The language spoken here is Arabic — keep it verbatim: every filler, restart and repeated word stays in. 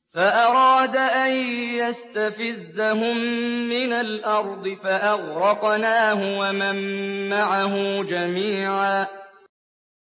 فأراد أن يستفزهم من الأرض فأغرقناه ومن معه جميعا